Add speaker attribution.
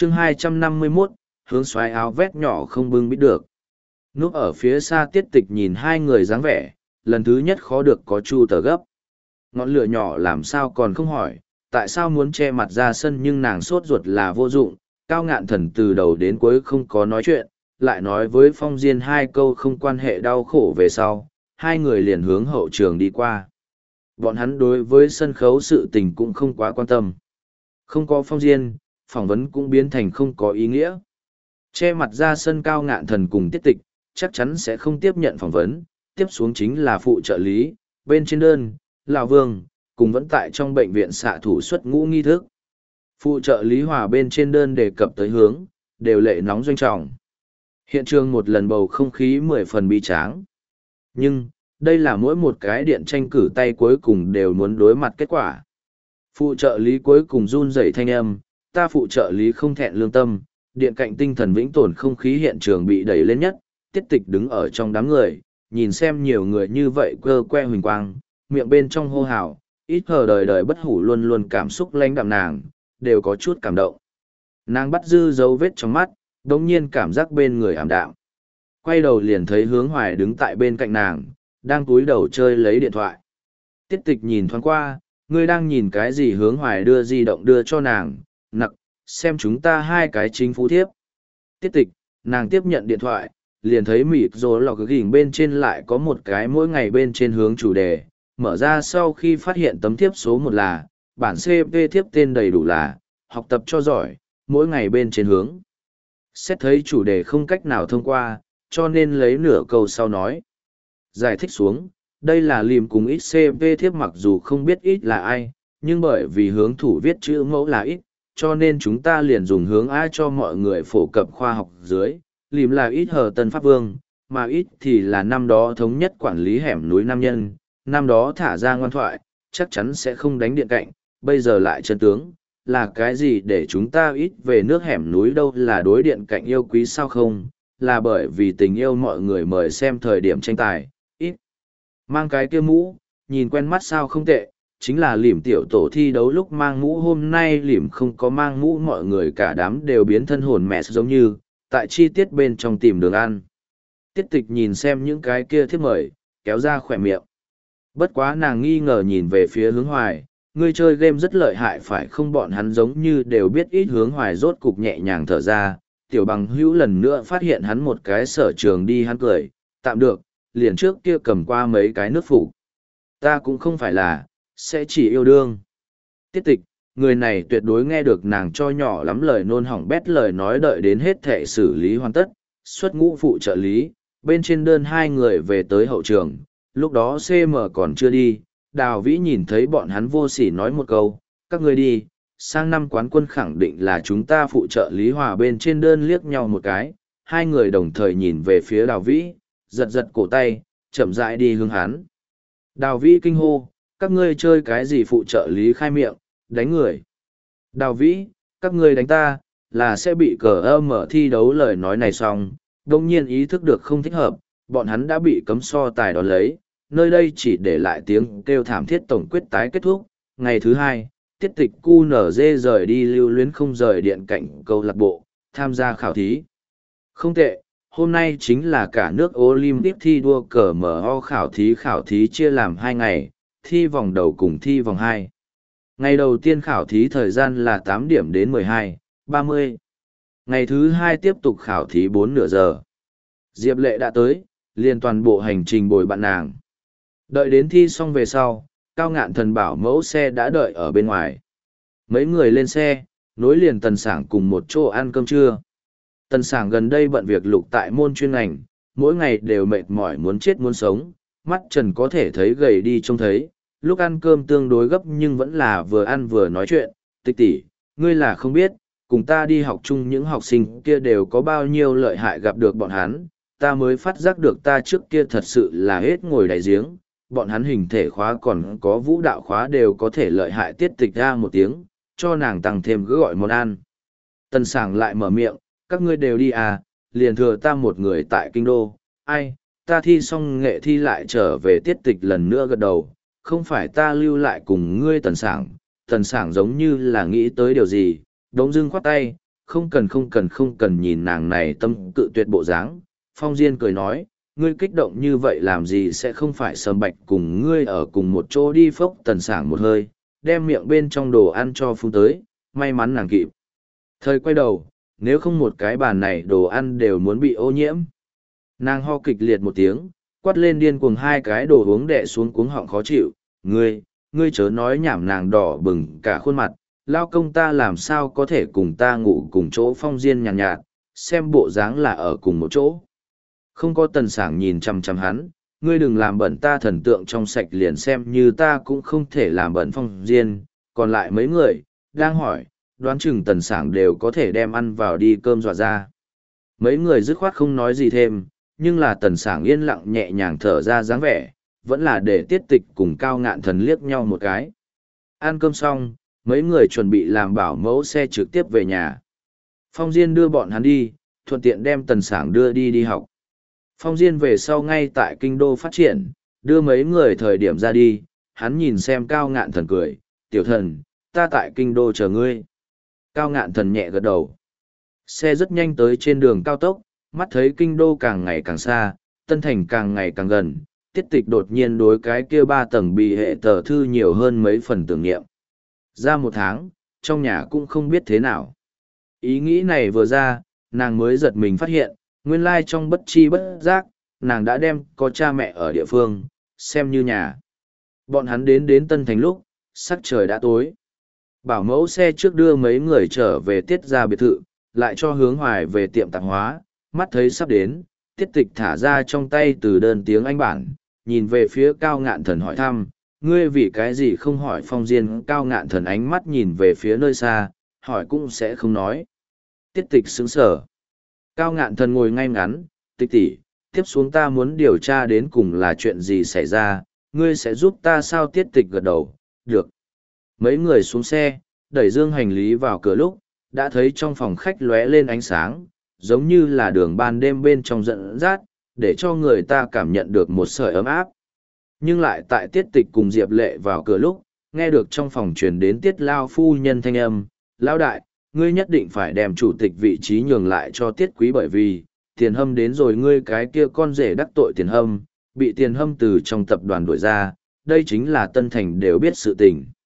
Speaker 1: chương 251, hướng xoáy áo vét nhỏ không bưng bít được. Núp ở phía xa Tiết Tịch nhìn hai người dáng vẻ, lần thứ nhất khó được có chu tờ gấp. Ngọn lửa nhỏ làm sao còn không hỏi, tại sao muốn che mặt ra sân, nhưng nàng sốt ruột là vô dụng. Cao Ngạn Thần từ đầu đến cuối không có nói chuyện, lại nói với Phong Diên hai câu không quan hệ đau khổ về sau, hai người liền hướng hậu trường đi qua. Bọn hắn đối với sân khấu sự tình cũng không quá quan tâm. Không có Phong Diên, phỏng vấn cũng biến thành không có ý nghĩa. Che mặt ra sân Cao Ngạn Thần cùng Tiết Tịch, chắc chắn sẽ không tiếp nhận phỏng vấn, tiếp xuống chính là phụ trợ lý, bên trên đơn, Lão Vương, cùng vẫn tại trong bệnh viện xạ thủ xuất ngũ nghi thức. Phụ trợ lý Hòa bên trên đơn đề cập tới hướng, đều lệ nóng doanh trọng. Hiện trường một lần bầu không khí 10 phần bi tráng. Nhưng, đây là mỗi một cái điện tranh cử tay cuối cùng đều muốn đối mặt kết quả. Phụ trợ lý cuối cùng run rẩy thanh âm, ta phụ trợ lý không thẹn lương tâm, điện cạnh tinh thần vĩnh tồn, không khí hiện trường bị đẩy lên nhất. Tiết Tịch đứng ở trong đám người, nhìn xem nhiều người như vậy cơ que huỳnh quang, miệng bên trong hô hào, ít hờ đời đời bất hủ luôn luôn cảm xúc lãnh đạm nàng, đều có chút cảm động. Nàng bắt dư dấu vết trong mắt, đống nhiên cảm giác bên người ảm đạm. Quay đầu liền thấy Hướng Hoài đứng tại bên cạnh nàng, đang cúi đầu chơi lấy điện thoại. Tiết Tịch nhìn thoáng qua, ngươi đang nhìn cái gì? Hướng Hoài đưa di động đưa cho nàng, nặc, xem chúng ta hai cái chính phủ thiếp. Tiết Tịch, nàng tiếp nhận điện thoại, liền thấy mịt rồi lọc gỉnh bên trên lại có một cái mỗi ngày bên trên hướng chủ đề, mở ra sau khi phát hiện tấm thiếp số 1 là, bản CP thiếp tên đầy đủ là, học tập cho giỏi, mỗi ngày bên trên hướng. Xét thấy chủ đề không cách nào thông qua, cho nên lấy nửa câu sau nói. Giải thích xuống, đây là liềm cùng ít CP thiếp, mặc dù không biết ít là ai, nhưng bởi vì hướng thủ viết chữ mẫu là ít, cho nên chúng ta liền dùng hướng A cho mọi người phổ cập khoa học dưới. Lìm là ít hờ Tân Pháp Vương, mà ít thì là năm đó thống nhất quản lý hẻm núi nam nhân, năm đó thả ra ngoan thoại, chắc chắn sẽ không đánh điện cạnh, bây giờ lại chân tướng, là cái gì để chúng ta ít về nước hẻm núi đâu, là đối điện cạnh yêu quý sao không, là bởi vì tình yêu mọi người mời xem thời điểm tranh tài, ít. Mang cái kia mũ, nhìn quen mắt sao không tệ, chính là Lìm tiểu tổ thi đấu lúc mang mũ, hôm nay Lìm không có mang mũ, mọi người cả đám đều biến thân hồn mẹ giống như tại chi tiết bên trong tìm đường ăn. Tiết Tịch nhìn xem những cái kia thiếp mời, kéo ra khỏe miệng. Bất quá nàng nghi ngờ nhìn về phía Hướng Hoài, ngươi chơi game rất lợi hại phải không? Bọn hắn giống như đều biết ít. Hướng Hoài rốt cục nhẹ nhàng thở ra, Tiểu Bằng Hữu lần nữa phát hiện hắn một cái sở trường đi, hắn cười, tạm được, liền trước kia cầm qua mấy cái nước phủ. Ta cũng không phải là, sẽ chỉ yêu đương. Tiết Tịch, người này tuyệt đối nghe được nàng cho nhỏ lắm lời nôn hỏng bét lời nói, đợi đến hết thệ xử lý hoàn tất, xuất ngũ phụ trợ lý, bên trên đơn hai người về tới hậu trường, lúc đó CM còn chưa đi, Đào Vĩ nhìn thấy bọn hắn vô sỉ nói một câu, các người đi, sang năm quán quân khẳng định là chúng ta. Phụ trợ lý Hòa bên trên đơn liếc nhau một cái, hai người đồng thời nhìn về phía Đào Vĩ, giật giật cổ tay, chậm rãi đi hướng hắn. Đào Vĩ kinh hô, các ngươi chơi cái gì? Phụ trợ lý khai miệng, đánh người. Đào Vĩ, các ngươi đánh ta, là sẽ bị cờ mở thi đấu. Lời nói này xong, đông nhiên ý thức được không thích hợp, bọn hắn đã bị cấm so tài đón lấy, nơi đây chỉ để lại tiếng kêu thảm thiết. Tổng quyết tái kết thúc, ngày thứ 2, Tiết Tịch QNZ rời đi lưu luyến không rời điện cạnh câu lạc bộ, tham gia khảo thí. Không tệ, hôm nay chính là cả nước Olympic thi đua cờ MO khảo thí chia làm 2 ngày, thi vòng đầu cùng thi vòng 2. Ngày đầu tiên khảo thí thời gian là 8 điểm đến 12:30. Ngày thứ 2 tiếp tục khảo thí 4 nửa giờ. Diệp Lệ đã tới, liền toàn bộ hành trình bồi bạn nàng. Đợi đến thi xong về sau, Cao Ngạn Thần bảo mẫu xe đã đợi ở bên ngoài. Mấy người lên xe, nối liền Tần Sảng cùng một chỗ ăn cơm trưa. Tần Sảng gần đây bận việc lục tại môn chuyên ngành, mỗi ngày đều mệt mỏi muốn chết muốn sống, mắt trần có thể thấy gầy đi trông thấy. Lúc ăn cơm tương đối gấp nhưng vẫn là vừa ăn vừa nói chuyện. Tịch tỷ, ngươi là không biết, cùng ta đi học chung những học sinh kia đều có bao nhiêu lợi hại, gặp được bọn hắn, ta mới phát giác được ta trước kia thật sự là hết ngồi đáy giếng. Bọn hắn hình thể khóa còn có vũ đạo khóa đều có thể lợi hại. Tiết Tịch ra một tiếng, cho nàng tăng thêm cứ gọi món ăn. Tần Sảng lại mở miệng, các ngươi đều đi à, liền thừa ta một người tại kinh đô. Ai, ta thi xong nghệ thi lại trở về. Tiết Tịch lần nữa gật đầu, không phải ta lưu lại cùng ngươi. Tần Sảng giống như là nghĩ tới điều gì, đống dưng khoát tay, không cần nhìn nàng này tâm cự tuyệt bộ dáng. Phong Diên cười nói, ngươi kích động như vậy làm gì sẽ không phải Sầm Bạch cùng ngươi ở cùng một chỗ đi. Phốc Tần Sảng một hơi, đem miệng bên trong đồ ăn cho phun tới, may mắn nàng kịp thời quay đầu, nếu không một cái bàn này đồ ăn đều muốn bị ô nhiễm. Nàng ho kịch liệt một tiếng, quát lên điên cuồng hai cái đồ uống đè xuống cuống họng khó chịu. Ngươi chớ nói nhảm. Nàng đỏ bừng cả khuôn mặt, lao công ta làm sao có thể cùng ta ngủ cùng chỗ. Phong Diên nhàn nhạt, xem bộ dáng là ở cùng một chỗ. Không có. Tần Sảng nhìn chằm chằm hắn, ngươi đừng làm bẩn ta thần tượng trong sạch, liền xem như ta cũng không thể làm bẩn Phong Diên. Còn lại mấy người đang hỏi, đoán chừng Tần Sảng đều có thể đem ăn vào đi cơm dọa ra. Mấy người dứt khoát không nói gì thêm, nhưng là Tần Sảng yên lặng nhẹ nhàng thở ra dáng vẻ, vẫn là để Tiết Tịch cùng Cao Ngạn Thần liếc nhau một cái. Ăn cơm xong, mấy người chuẩn bị làm bảo mẫu xe trực tiếp về nhà. Phong Diên đưa bọn hắn đi, thuận tiện đem Tần Sảng đưa đi học. Phong Diên về sau ngay tại kinh đô phát triển, đưa mấy người thời điểm ra đi, hắn nhìn xem Cao Ngạn Thần cười, tiểu thần, ta tại kinh đô chờ ngươi. Cao Ngạn Thần nhẹ gật đầu. Xe rất nhanh tới trên đường cao tốc, mắt thấy kinh đô càng ngày càng xa, Tân Thành càng ngày càng gần. Tiết Tịch đột nhiên đối cái kia 3 tầng bị hệ tờ thư nhiều hơn mấy phần tưởng niệm. Ra 1 tháng, trong nhà cũng không biết thế nào. Ý nghĩ này vừa ra, nàng mới giật mình phát hiện, nguyên lai trong bất chi bất giác, nàng đã đem có cha mẹ ở địa phương, xem như nhà. Bọn hắn đến Tân Thành lúc, sắc trời đã tối. Bảo mẫu xe trước đưa mấy người trở về Tiết ra biệt thự, lại cho Hướng Hoài về tiệm tạp hóa, mắt thấy sắp đến, Tiết Tịch thả ra trong tay từ đơn tiếng Anh bản, nhìn về phía Cao Ngạn Thần hỏi thăm, ngươi vì cái gì không hỏi Phong Diên. Cao Ngạn Thần ánh mắt nhìn về phía nơi xa, hỏi cũng sẽ không nói. Tiết Tịch sững sờ. Cao Ngạn Thần ngồi ngay ngắn, Tịch tỷ, tiếp xuống ta muốn điều tra đến cùng là chuyện gì xảy ra, ngươi sẽ giúp ta sao? Tiết Tịch gật đầu, được. Mấy người xuống xe, đẩy dương hành lý vào cửa lúc, đã thấy trong phòng khách lóe lên ánh sáng, giống như là đường ban đêm bên trong dẫn dắt, để cho người ta cảm nhận được một sợi ấm áp. Nhưng lại tại Tiết Tịch cùng Diệp Lệ vào cửa lúc, nghe được trong phòng truyền đến Tiết Lao phu nhân thanh âm, Lão đại, ngươi nhất định phải đem chủ tịch vị trí nhường lại cho Tiết Quý, bởi vì Tiền Hâm đến rồi, ngươi cái kia con rể đắc tội Tiền Hâm, bị Tiền Hâm từ trong tập đoàn đuổi ra, đây chính là Tân Thành đều biết sự tình.